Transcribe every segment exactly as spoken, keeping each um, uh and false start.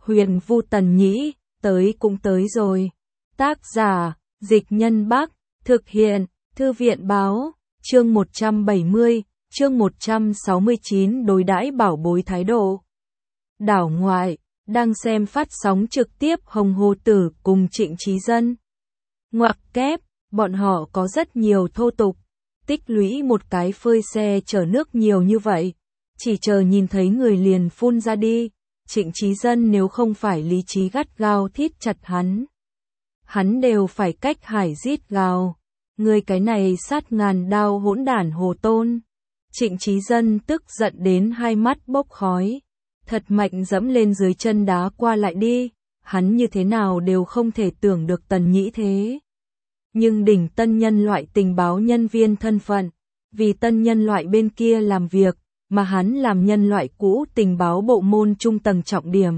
Huyền Vu Tần Nhĩ, tới cũng tới rồi. Tác giả, Dịch Nhân Bắc, thực hiện, Thư viện Báo, chương một trăm bảy mươi, chương một trăm sáu mươi chín đối đãi bảo bối thái độ. Đảo ngoại, đang xem phát sóng trực tiếp Hồng Hồ Tử cùng Trịnh Chí Dân. Ngoặc kép, bọn họ có rất nhiều thô tục, tích lũy một cái phơi xe chở nước nhiều như vậy, chỉ chờ nhìn thấy người liền phun ra đi. Trịnh Chí Dân nếu không phải lý trí gắt gao thít chặt hắn, hắn đều phải cách hải rít gào. Người cái này sát ngàn đao hỗn đản Hồ Tôn. Trịnh Chí Dân tức giận đến hai mắt bốc khói, thật mạnh dẫm lên dưới chân đá qua lại đi. Hắn như thế nào đều không thể tưởng được Tần Nhĩ thế nhưng đỉnh tân nhân loại tình báo nhân viên thân phận, vì tân nhân loại bên kia làm việc, mà hắn làm nhân loại cũ tình báo bộ môn trung tầng trọng điểm.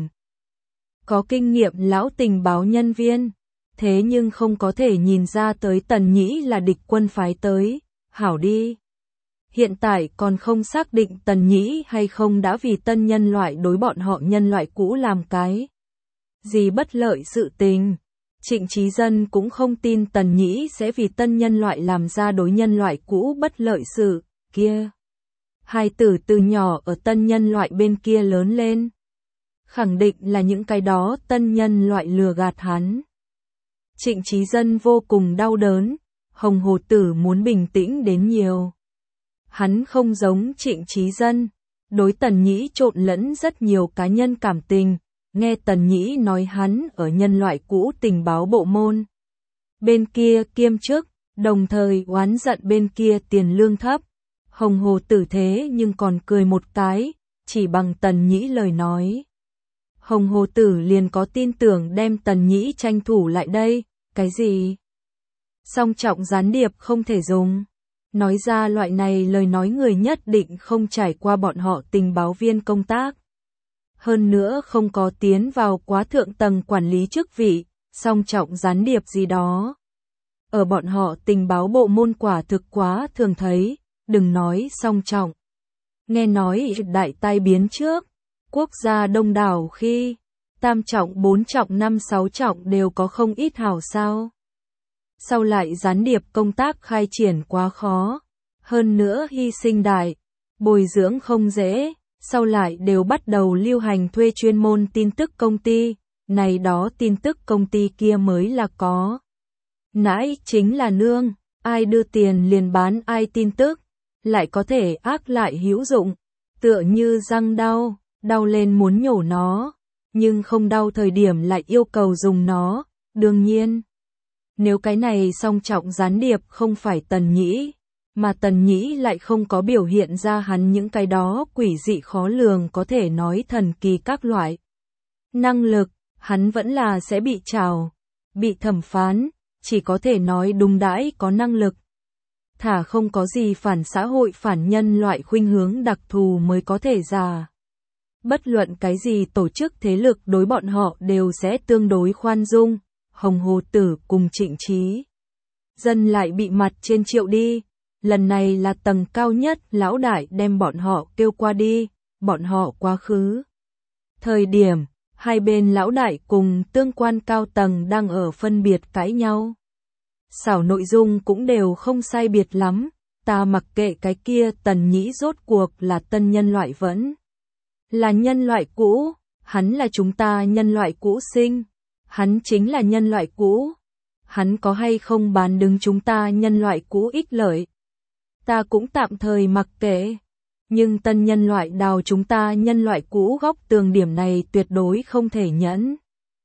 Có kinh nghiệm lão tình báo nhân viên, thế nhưng không có thể nhìn ra tới Tần Nhĩ là địch quân phái tới, hảo đi. Hiện tại còn không xác định Tần Nhĩ hay không đã vì tân nhân loại đối bọn họ nhân loại cũ làm cái gì bất lợi sự tình. Trịnh Chí Dân cũng không tin Tần Nhĩ sẽ vì tân nhân loại làm ra đối nhân loại cũ bất lợi sự kia. Hai tử từ nhỏ ở tân nhân loại bên kia lớn lên, khẳng định là những cái đó tân nhân loại lừa gạt hắn. Trịnh Chí Dân vô cùng đau đớn, Hồng Hồ Tử muốn bình tĩnh đến nhiều. Hắn không giống Trịnh Chí Dân, đối Tần Nhĩ trộn lẫn rất nhiều cá nhân cảm tình. Nghe Tần Nhĩ nói hắn ở nhân loại cũ tình báo bộ môn bên kia kiêm chức, đồng thời oán giận bên kia tiền lương thấp. Hồng Hồ Tử thế nhưng còn cười một cái, chỉ bằng Tần Nhĩ lời nói. Hồng Hồ Tử liền có tin tưởng đem Tần Nhĩ tranh thủ lại đây. Cái gì? Song trọng gián điệp không thể dùng. Nói ra loại này lời nói người nhất định không trải qua bọn họ tình báo viên công tác. Hơn nữa không có tiến vào quá thượng tầng quản lý chức vị, song trọng gián điệp gì đó. Ở bọn họ tình báo bộ môn quả thực quá thường thấy, đừng nói song trọng. Nghe nói đại tai biến trước, quốc gia đông đảo khi tam trọng, bốn trọng, năm, sáu trọng đều có không ít hảo sao. Sau lại gián điệp công tác khai triển quá khó, hơn nữa hy sinh đại, bồi dưỡng không dễ. Sau lại đều bắt đầu lưu hành thuê chuyên môn tin tức công ty, này đó tin tức công ty kia mới là có. Nãi chính là nương, ai đưa tiền liền bán ai tin tức, lại có thể ác lại hữu dụng, tựa như răng đau, đau lên muốn nhổ nó, nhưng không đau thời điểm lại yêu cầu dùng nó, đương nhiên. Nếu cái này song trọng gián điệp không phải Tần Nhĩ, mà Tần Nhĩ lại không có biểu hiện ra hắn những cái đó quỷ dị khó lường có thể nói thần kỳ các loại năng lực, hắn vẫn là sẽ bị trảo, bị thẩm phán, chỉ có thể nói đúng đãi có năng lực. Thả không có gì phản xã hội phản nhân loại khuynh hướng đặc thù mới có thể giả. Bất luận cái gì tổ chức thế lực đối bọn họ đều sẽ tương đối khoan dung. Hồng Hồ Tử cùng Trịnh Chí Dân lại bị mặt trên triệu đi. Lần này là tầng cao nhất lão đại đem bọn họ kêu qua đi, bọn họ quá khứ. Thời điểm, hai bên lão đại cùng tương quan cao tầng đang ở phân biệt cãi nhau. Xảo nội dung cũng đều không sai biệt lắm, ta mặc kệ cái kia Tần Nhĩ rốt cuộc là tân nhân loại vẫn là nhân loại cũ, hắn là chúng ta nhân loại cũ sinh, hắn chính là nhân loại cũ, hắn có hay không bán đứng chúng ta nhân loại cũ ích lợi. Ta cũng tạm thời mặc kệ, nhưng tân nhân loại đào chúng ta nhân loại cũ góc tường điểm này tuyệt đối không thể nhẫn.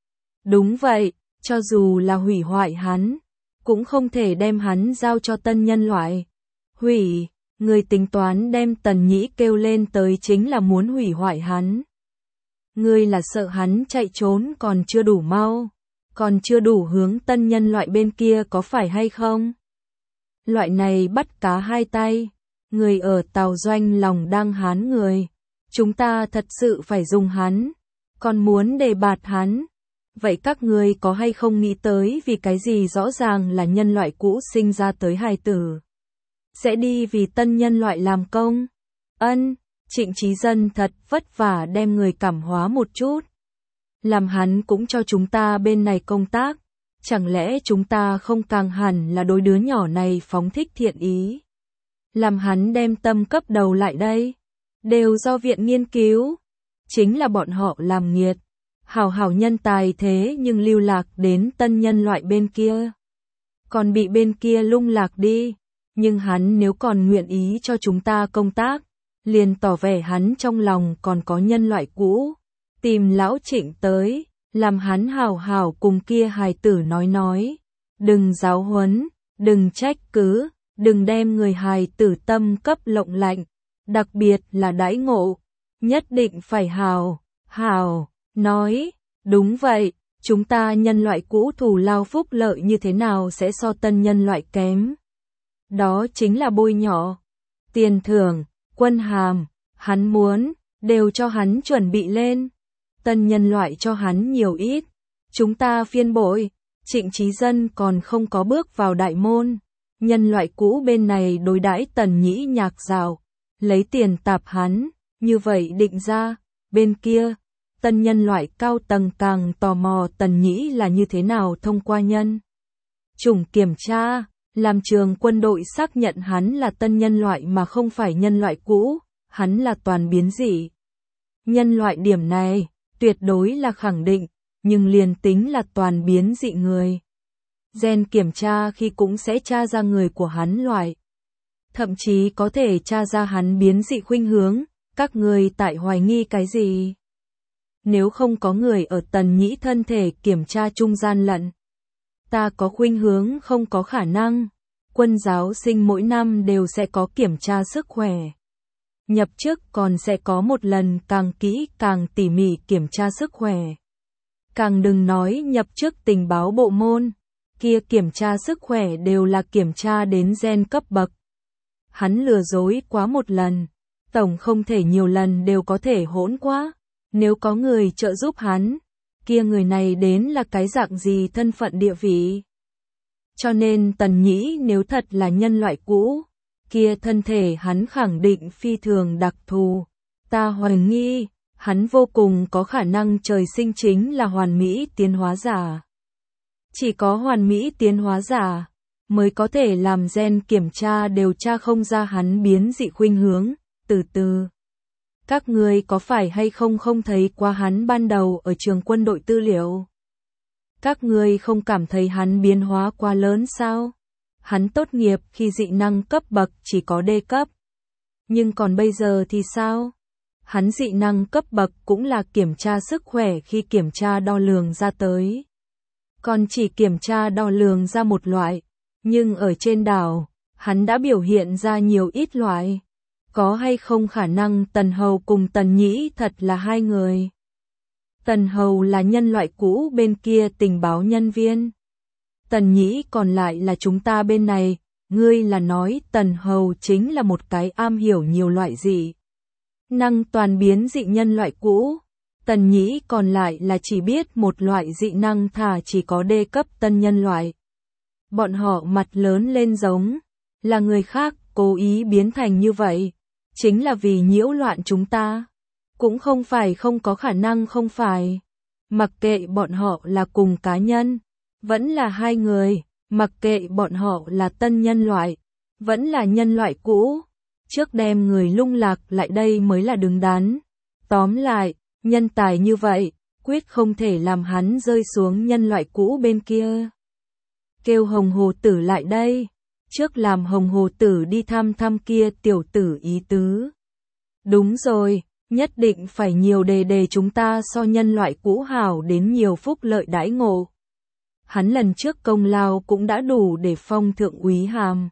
Đúng vậy, cho dù là hủy hoại hắn, cũng không thể đem hắn giao cho tân nhân loại. Hủy, người tính toán đem Tần Nhĩ kêu lên tới chính là muốn hủy hoại hắn. Ngươi là sợ hắn chạy trốn còn chưa đủ mau, còn chưa đủ hướng tân nhân loại bên kia có phải hay không? Loại này bắt cá hai tay, người ở tàu doanh lòng đang hán người, chúng ta thật sự phải dùng hắn, còn muốn đề bạt hắn. Vậy các ngươi có hay không nghĩ tới vì cái gì rõ ràng là nhân loại cũ sinh ra tới hài tử, sẽ đi vì tân nhân loại làm công? Ân, Trịnh Chí Dân thật vất vả đem người cảm hóa một chút. làm hắn cũng cho chúng ta bên này công tác, chẳng lẽ chúng ta không càng hẳn là đối đứa nhỏ này phóng thích thiện ý. Làm hắn đem tâm cấp đầu lại đây, đều do viện nghiên cứu, chính là bọn họ làm nghiệt. Hảo hảo nhân tài thế nhưng lưu lạc đến tân nhân loại bên kia. Còn bị bên kia lung lạc đi, nhưng hắn nếu còn nguyện ý cho chúng ta công tác, liền tỏ vẻ hắn trong lòng còn có nhân loại cũ. Tìm lão Trịnh tới, làm hắn hảo hảo cùng kia hài tử nói nói. Đừng giáo huấn, đừng trách cứ, đừng đem người hài tử tâm cấp lộng lạnh, đặc biệt là đãi ngộ. Nhất định phải hảo, hảo, nói, đúng vậy, chúng ta nhân loại cũ thù lao phúc lợi như thế nào sẽ so tân nhân loại kém. Đó chính là bôi nhọ, tiền thưởng, quân hàm, hắn muốn, đều cho hắn chuẩn bị lên. Tân nhân loại cho hắn nhiều ít, chúng ta phiên bội, Trịnh Chí Dân còn không có bước vào đại môn. Nhân loại cũ bên này đối đãi Tần Nhĩ nhạc rào, lấy tiền tạp hắn, như vậy định ra, bên kia, tân nhân loại cao tầng càng tò mò Tần Nhĩ là như thế nào thông qua nhân chủng kiểm tra, làm trường quân đội xác nhận hắn là tân nhân loại mà không phải nhân loại cũ, hắn là toàn biến dị. Nhân loại điểm này, tuyệt đối là khẳng định, nhưng liền tính là toàn biến dị người. Gen kiểm tra khi cũng sẽ tra ra người của hắn loại. Thậm chí có thể tra ra hắn biến dị khuynh hướng, các người tại hoài nghi cái gì? Nếu không có người ở Tần Nhĩ thân thể kiểm tra trung gian lận. Ta có khuynh hướng không có khả năng. Quân giáo sinh mỗi năm đều sẽ có kiểm tra sức khỏe. Nhập chức còn sẽ có một lần càng kỹ càng tỉ mỉ kiểm tra sức khỏe. Càng đừng nói nhập chức tình báo bộ môn, kia kiểm tra sức khỏe đều là kiểm tra đến gen cấp bậc. Hắn lừa dối quá một lần, tổng không thể nhiều lần đều có thể hỗn quá. Nếu có người trợ giúp hắn, kia người này đến là cái dạng gì thân phận địa vị. Cho nên Tần Nhĩ nếu thật là nhân loại cũ, kia thân thể hắn khẳng định phi thường đặc thù. Ta hoài nghi, hắn vô cùng có khả năng trời sinh chính là hoàn mỹ tiến hóa giả. Chỉ có hoàn mỹ tiến hóa giả mới có thể làm gen kiểm tra đều tra không ra hắn biến dị khuynh hướng. Từ từ, các ngươi có phải hay không không thấy qua hắn ban đầu ở trường quân đội tư liệu? Các ngươi không cảm thấy hắn biến hóa quá lớn sao? Hắn tốt nghiệp khi dị năng cấp bậc chỉ có D cấp. Nhưng còn bây giờ thì sao? Hắn dị năng cấp bậc cũng là kiểm tra sức khỏe khi kiểm tra đo lường ra tới. Còn chỉ kiểm tra đo lường ra một loại. Nhưng ở trên đảo, hắn đã biểu hiện ra nhiều ít loại. Có hay không khả năng Tần Hầu cùng Tần Nhĩ thật là hai người? Tần Hầu là nhân loại cũ bên kia tình báo nhân viên. Tần Nhĩ còn lại là chúng ta bên này. Ngươi là nói Tần Hầu chính là một cái am hiểu nhiều loại dị năng toàn biến dị nhân loại cũ. Tần Nhĩ còn lại là chỉ biết một loại dị năng thả chỉ có D cấp tân nhân loại. Bọn họ mặt lớn lên giống là người khác cố ý biến thành như vậy. Chính là vì nhiễu loạn chúng ta. Cũng không phải không có khả năng không phải. Mặc kệ bọn họ là cùng cá nhân, vẫn là hai người, mặc kệ bọn họ là tân nhân loại, vẫn là nhân loại cũ. Trước đem người lung lạc lại đây mới là đứng đắn. Tóm lại, nhân tài như vậy, quyết không thể làm hắn rơi xuống nhân loại cũ bên kia. Kêu Hồng Hồ Tử lại đây. Trước làm Hồng Hồ Tử đi thăm thăm kia tiểu tử ý tứ. Đúng rồi, nhất định phải nhiều đề đề chúng ta so nhân loại cũ hảo đến nhiều phúc lợi đãi ngộ. Hắn lần trước công lao cũng đã đủ để phong thượng úy hàm.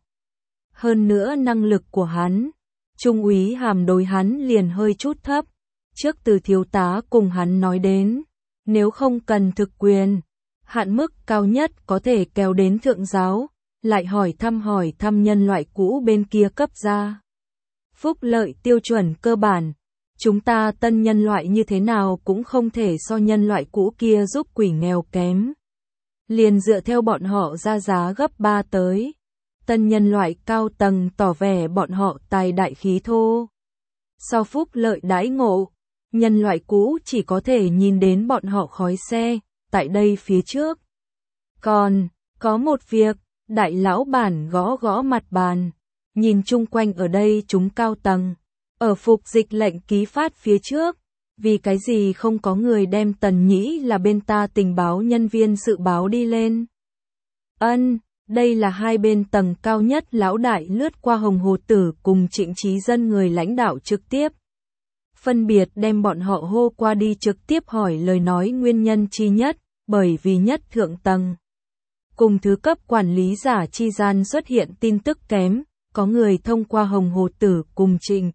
Hơn nữa năng lực của hắn, trung úy hàm đối hắn liền hơi chút thấp. Trước từ thiếu tá cùng hắn nói đến, nếu không cần thực quyền, hạn mức cao nhất có thể kéo đến thượng giáo. Lại hỏi thăm hỏi thăm nhân loại cũ bên kia cấp ra. Phúc lợi tiêu chuẩn cơ bản, chúng ta tân nhân loại như thế nào cũng không thể so nhân loại cũ kia giúp quỷ nghèo kém. Liền dựa theo bọn họ ra giá gấp ba tới. Tân nhân loại cao tầng tỏ vẻ bọn họ tài đại khí thô. Sau phúc lợi đãi ngộ, nhân loại cũ chỉ có thể nhìn đến bọn họ khói xe, tại đây phía trước. Còn, có một việc, đại lão bản gõ gõ mặt bàn, nhìn chung quanh ở đây chúng cao tầng, ở phục dịch lệnh ký phát phía trước, vì cái gì không có người đem Tần Nhĩ là bên ta tình báo nhân viên sự báo đi lên. Ân, đây là hai bên tầng cao nhất lão đại lướt qua Hồng Hồ Tử cùng Trịnh Trí Dân người lãnh đạo trực tiếp. Phân biệt đem bọn họ hô qua đi trực tiếp hỏi lời nói nguyên nhân chi nhất, bởi vì nhất thượng tầng. Cùng thứ cấp quản lý giả chi gian xuất hiện tin tức kém, có người thông qua Hồng Hồ Tử cùng Trịnh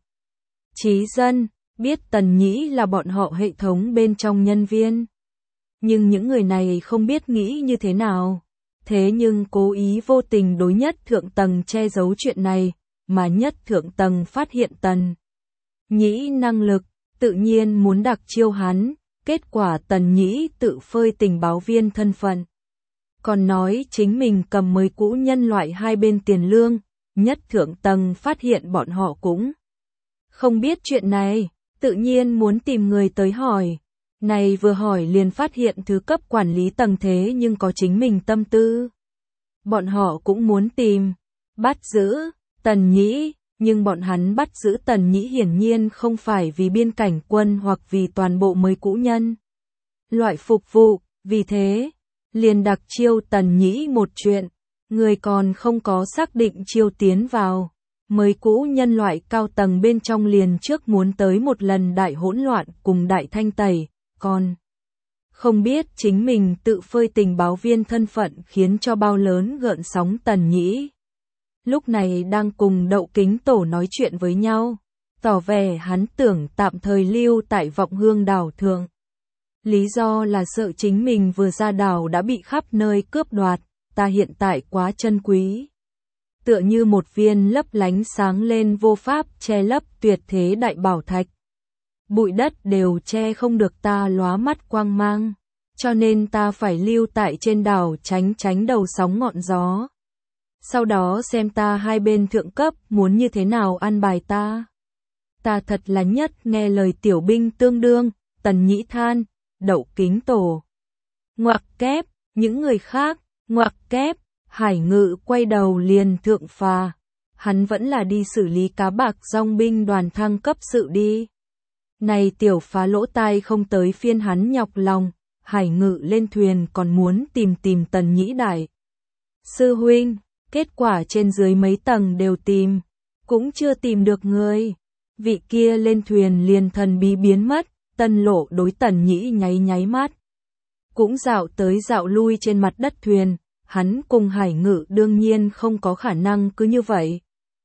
Trí Dân, biết Tần Nhĩ là bọn họ hệ thống bên trong nhân viên. Nhưng những người này không biết nghĩ như thế nào. Thế nhưng cố ý vô tình đối nhất thượng tầng che giấu chuyện này, mà nhất thượng tầng phát hiện Tần Nhĩ năng lực, tự nhiên muốn đặc chiêu hắn, kết quả Tần Nhĩ tự phơi tình báo viên thân phận. Còn nói chính mình cầm mới cũ nhân loại hai bên tiền lương, nhất thượng tầng phát hiện bọn họ cũng không biết chuyện này, tự nhiên muốn tìm người tới hỏi. Này vừa hỏi liền phát hiện thứ cấp quản lý tầng thế nhưng có chính mình tâm tư. Bọn họ cũng muốn tìm, bắt giữ, Tần Nhĩ, nhưng bọn hắn bắt giữ Tần Nhĩ hiển nhiên không phải vì biên cảnh quân hoặc vì toàn bộ mới cũ nhân. Loại phục vụ, vì thế, liền đặc chiêu Tần Nhĩ một chuyện, người còn không có xác định chiêu tiến vào. Mới cũ nhân loại cao tầng bên trong liền trước muốn tới một lần đại hỗn loạn cùng đại thanh tẩy. Còn không biết chính mình tự phơi tình báo viên thân phận khiến cho bao lớn gợn sóng. Tần Nhĩ lúc này đang cùng Đậu Kính Tổ nói chuyện với nhau, tỏ vẻ hắn tưởng tạm thời lưu tại Vọng Hương đảo thượng. Lý do là sợ chính mình vừa ra đảo đã bị khắp nơi cướp đoạt, ta hiện tại quá chân quý. Tựa như một viên lấp lánh sáng lên vô pháp che lấp tuyệt thế đại bảo thạch. Bụi đất đều che không được ta lóa mắt quang mang, cho nên ta phải lưu tại trên đảo tránh tránh đầu sóng ngọn gió. Sau đó xem ta hai bên thượng cấp muốn như thế nào ăn bài ta. Ta thật là nhất nghe lời tiểu binh tương đương, Tần Nhĩ than, Đậu Kính Tổ. Ngoặc kép, những người khác, ngoặc kép, Hải Ngự quay đầu liền thượng phà. Hắn vẫn là đi xử lý cá bạc dòng binh đoàn thăng cấp sự đi. Này tiểu phá lỗ tai không tới phiên hắn nhọc lòng, Hải Ngự lên thuyền còn muốn tìm tìm Tần Nhĩ đại sư huynh, kết quả trên dưới mấy tầng đều tìm, cũng chưa tìm được người. Vị kia lên thuyền liền thần bí biến mất, Tân Lộ đối Tần Nhĩ nháy nháy mắt. Cũng dạo tới dạo lui trên mặt đất thuyền, hắn cùng Hải Ngự đương nhiên không có khả năng cứ như vậy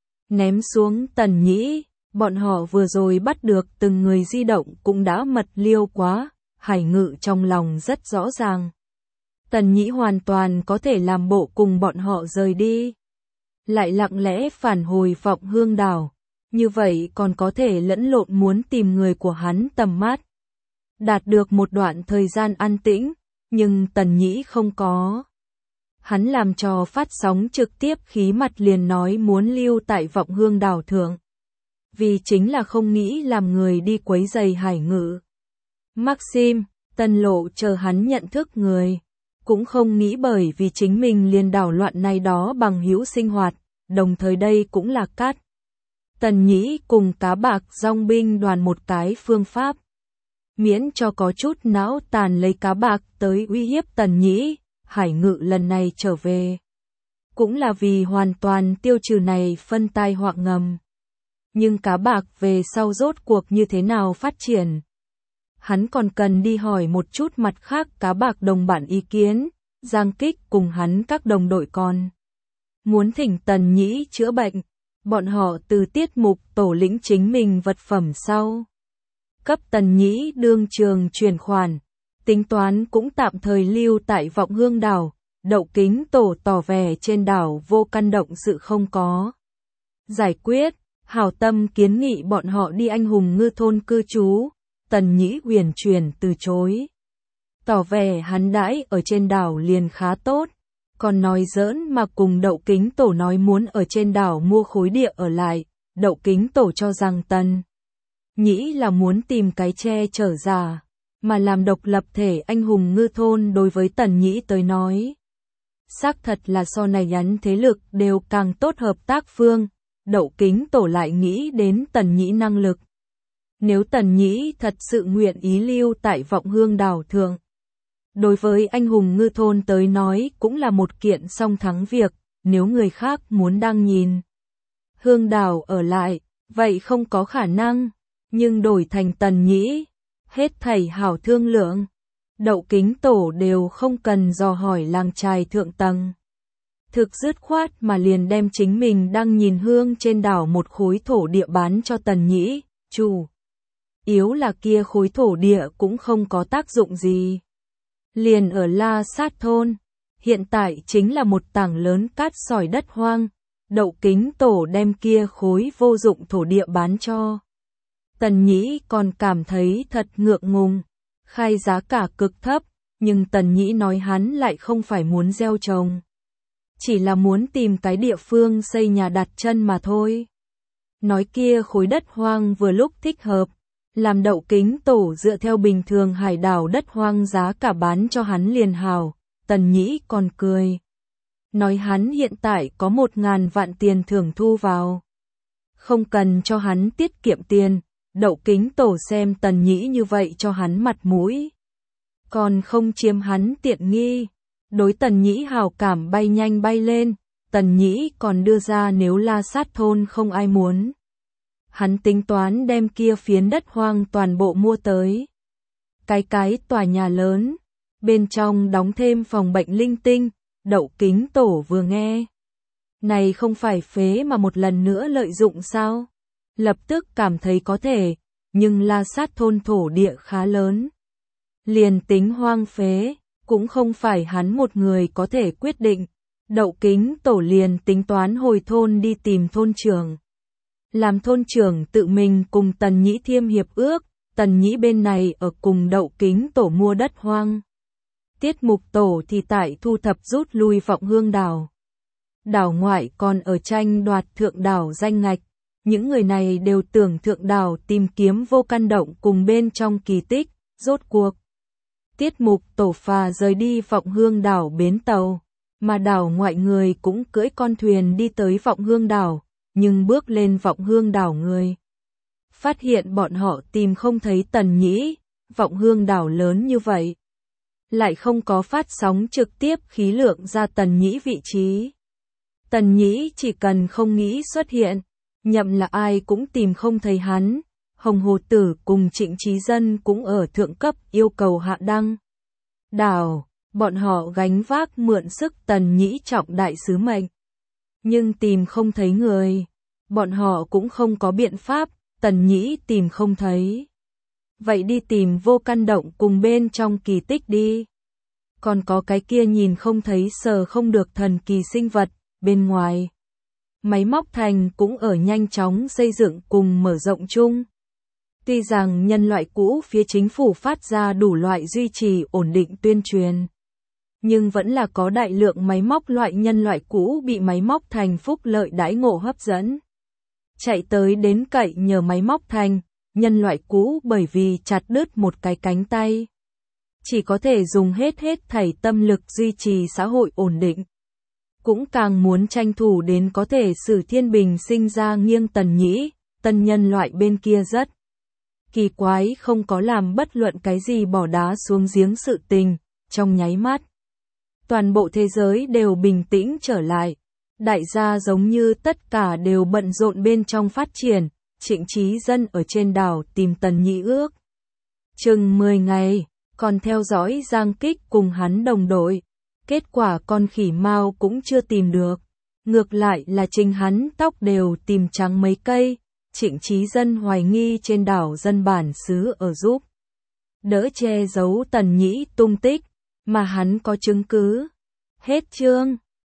ném xuống Tần Nhĩ. Bọn họ vừa rồi bắt được từng người di động cũng đã mật liêu quá, Hải Ngự trong lòng rất rõ ràng. Tần Nhĩ hoàn toàn có thể làm bộ cùng bọn họ rời đi, lại lặng lẽ phản hồi Vọng Hương đảo, như vậy còn có thể lẫn lộn muốn tìm người của hắn tầm mắt. Đạt được một đoạn thời gian an tĩnh, nhưng Tần Nhĩ không có. Hắn làm trò phát sóng trực tiếp khí mặt liền nói muốn lưu tại Vọng Hương đảo thượng. Vì chính là không nghĩ làm người đi quấy rầy Hải Ngự. Maxim, Tân Lộ chờ hắn nhận thức người, cũng không nghĩ bởi vì chính mình liền đảo loạn này đó bằng hữu sinh hoạt, đồng thời đây cũng là cắt. Tần Nhĩ cùng cá bạc dòng binh đoàn một cái phương pháp. Miễn cho có chút não tàn lấy cá bạc tới uy hiếp Tần Nhĩ, Hải Ngự lần này trở về. Cũng là vì hoàn toàn tiêu trừ này phân tai họa ngầm. Nhưng cá bạc về sau rốt cuộc như thế nào phát triển? Hắn còn cần đi hỏi một chút mặt khác cá bạc đồng bản ý kiến, Giang Kích cùng hắn các đồng đội con. Muốn thỉnh Tần Nhĩ chữa bệnh, bọn họ từ tiết mục tổ lĩnh chính mình vật phẩm sau. Cấp Tần Nhĩ đương trường chuyển khoản, tính toán cũng tạm thời lưu tại Vọng Hương đảo, Đậu Kính Tổ tỏ vẻ trên đảo vô căn động sự không có. Giải quyết, hảo tâm kiến nghị bọn họ đi Anh Hùng Ngư thôn cư trú, Tần Nhĩ huyền chuyển từ chối. Tỏ vẻ hắn đãi ở trên đảo liền khá tốt, còn nói giỡn mà cùng Đậu Kính Tổ nói muốn ở trên đảo mua khối địa ở lại, Đậu Kính Tổ cho rằng Tần Nhĩ là muốn tìm cái che chở giả, mà làm độc lập thể anh hùng ngư thôn đối với Tần Nhĩ tới nói. Xác thật là sau này nhắn thế lực đều càng tốt hợp tác phương, Đậu Kính Tổ lại nghĩ đến Tần Nhĩ năng lực. Nếu Tần Nhĩ thật sự nguyện ý lưu tại Vọng Hương đảo thượng, đối với anh hùng ngư thôn tới nói cũng là một kiện song thắng việc, nếu người khác muốn đang nhìn Hương đảo ở lại, vậy không có khả năng, nhưng đổi thành Tần Nhĩ, hết thảy hảo thương lượng. Đậu Kính Tổ đều không cần dò hỏi làng trài thượng tầng. Thực dứt khoát mà liền đem chính mình đang nhìn hương trên đảo một khối thổ địa bán cho Tần Nhĩ, chủ. Yếu là kia khối thổ địa cũng không có tác dụng gì. Liền ở La Sát thôn, hiện tại chính là một tảng lớn cát sỏi đất hoang, Đậu Kính Tổ đem kia khối vô dụng thổ địa bán cho. Tần Nhĩ còn cảm thấy thật ngượng ngùng, khai giá cả cực thấp, nhưng Tần Nhĩ nói hắn lại không phải muốn gieo trồng. Chỉ là muốn tìm cái địa phương xây nhà đặt chân mà thôi. Nói kia khối đất hoang vừa lúc thích hợp, làm Đậu Kính Tổ dựa theo bình thường hải đảo đất hoang giá cả bán cho hắn liền hào, Tần Nhĩ còn cười. Nói hắn hiện tại có một ngàn vạn tiền thưởng thu vào. Không cần cho hắn tiết kiệm tiền, Đậu Kính Tổ xem Tần Nhĩ như vậy cho hắn mặt mũi. Còn không chiếm hắn tiện nghi. Đối Tần Nhĩ hào cảm bay nhanh bay lên, Tần Nhĩ còn đưa ra nếu La Sát thôn không ai muốn. Hắn tính toán đem kia phiến đất hoang toàn bộ mua tới. Cái cái tòa nhà lớn, bên trong đóng thêm phòng bệnh linh tinh, Đậu Kính Tổ vừa nghe. Này không phải phế mà một lần nữa lợi dụng sao? Lập tức cảm thấy có thể, nhưng La Sát thôn thổ địa khá lớn. Liền tính hoang phế, cũng không phải hắn một người có thể quyết định. Đậu Kính Tổ liền tính toán hồi thôn đi tìm thôn trưởng. Làm thôn trưởng tự mình cùng Tần Nhĩ thiêm hiệp ước, Tần Nhĩ bên này ở cùng Đậu Kính Tổ mua đất hoang. Tiết Mục Tổ thì tại thu thập rút lui Vọng Hương đảo. Đảo ngoại còn ở tranh đoạt thượng đảo danh ngạch. Những người này đều tưởng thượng đảo tìm kiếm Vô Căn Động cùng bên trong kỳ tích, rốt cuộc. Tiết Mục Tổ phà rời đi Vọng Hương đảo bến tàu, mà đảo ngoại người cũng cưỡi con thuyền đi tới Vọng Hương đảo, nhưng bước lên Vọng Hương đảo người. Phát hiện bọn họ tìm không thấy Tần Nhĩ, Vọng Hương đảo lớn như vậy. Lại không có phát sóng trực tiếp khí lượng ra Tần Nhĩ vị trí. Tần Nhĩ chỉ cần không nghĩ xuất hiện, nhậm là ai cũng tìm không thấy hắn. Hồng Hồ Tử cùng Trịnh Trí Dân cũng ở thượng cấp yêu cầu hạ đăng. Đảo, bọn họ gánh vác mượn sức Tần Nhĩ trọng đại sứ mệnh. Nhưng tìm không thấy người. Bọn họ cũng không có biện pháp, Tần Nhĩ tìm không thấy. Vậy đi tìm Vô Căn Động cùng bên trong kỳ tích đi. Còn có cái kia nhìn không thấy sờ không được thần kỳ sinh vật, bên ngoài. Máy móc thành cũng ở nhanh chóng xây dựng cùng mở rộng chung. Tuy rằng nhân loại cũ phía chính phủ phát ra đủ loại duy trì ổn định tuyên truyền, nhưng vẫn là có đại lượng máy móc loại nhân loại cũ bị máy móc thành phúc lợi đãi ngộ hấp dẫn. Chạy tới đến cậy nhờ máy móc thành, nhân loại cũ bởi vì chặt đứt một cái cánh tay. Chỉ có thể dùng hết hết thảy tâm lực duy trì xã hội ổn định. Cũng càng muốn tranh thủ đến có thể xử thiên bình sinh ra nghiêng Tần Nhĩ, tân nhân loại bên kia rất kỳ quái không có làm bất luận cái gì bỏ đá xuống giếng sự tình, trong nháy mắt. Toàn bộ thế giới đều bình tĩnh trở lại, đại gia giống như tất cả đều bận rộn bên trong phát triển, Trịnh Trí Dân ở trên đảo tìm Tần Nhĩ ước. Chừng mười ngày, còn theo dõi Giang Kích cùng hắn đồng đội, kết quả con khỉ Mao cũng chưa tìm được, ngược lại là chính hắn tóc đều tìm trắng mấy cây. Trịnh Trí Dân hoài nghi trên đảo dân bản xứ ở giúp đỡ che giấu Tần Nhĩ tung tích, mà hắn có chứng cứ. Hết chương.